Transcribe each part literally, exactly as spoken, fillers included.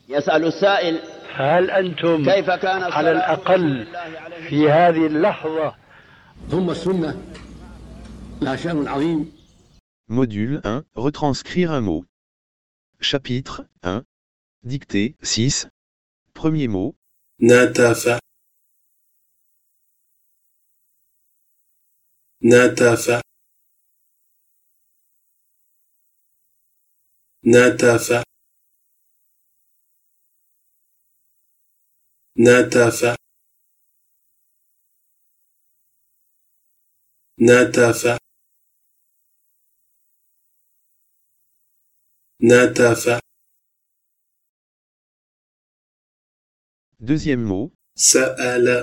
يسأل السائل: هل أنتم كيف كان على الأقل في هذه اللحظة؟ ثم السنة لها شأن عظيم. Module un. Retranscrire un mot. Chapitre un. Dictée six. Premier mot. نتف نتف نتف نتف نتف نتف. Deuxième mot. سأل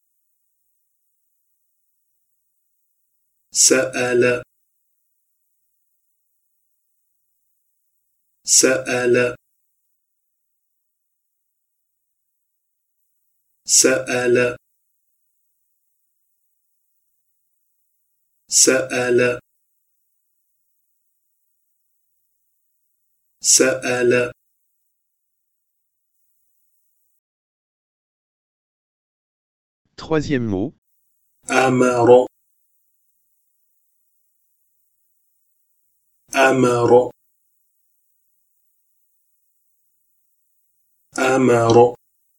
سأل سأل سأل سأل سأل. Troisième mot. أمر أمر أمر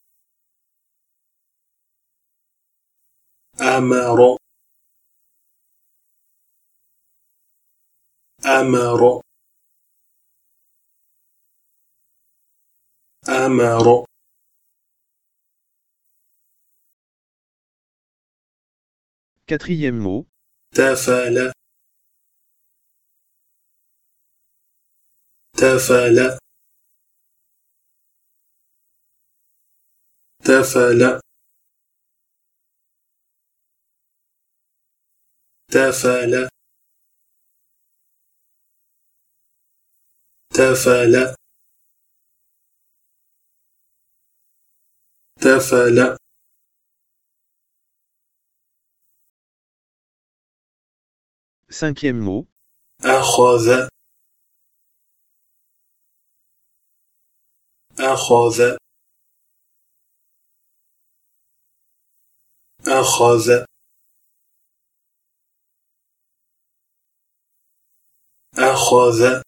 أمر أمر أمر. Quatrième mot. تفل تفل تفل تفل تفل تفل. Cinquième mot. أخذ أخذ أخذ أخذ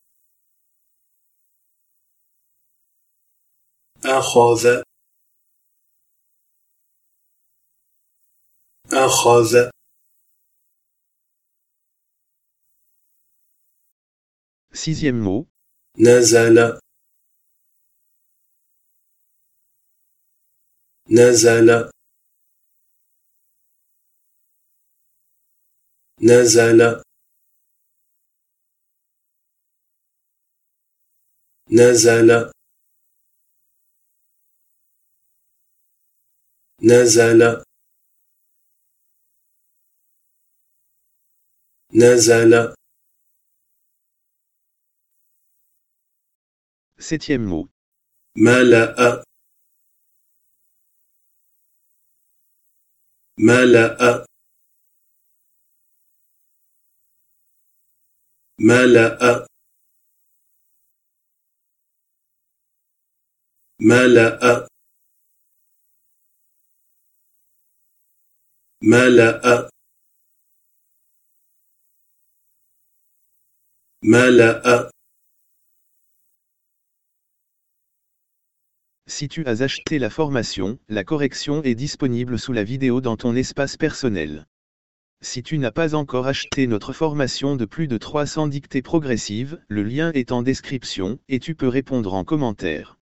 أخذ أخذ. Sixième mot. نزل نزل نزل نزل نزل نزل. Septième mot. ملأ ملأ ملأ ملأ ملأ ملأ. Si tu as acheté la formation, la correction est disponible sous la vidéo dans ton espace personnel. Si tu n'as pas encore acheté notre formation de plus de trois cents dictées progressives, le lien est en description, et tu peux répondre en commentaire.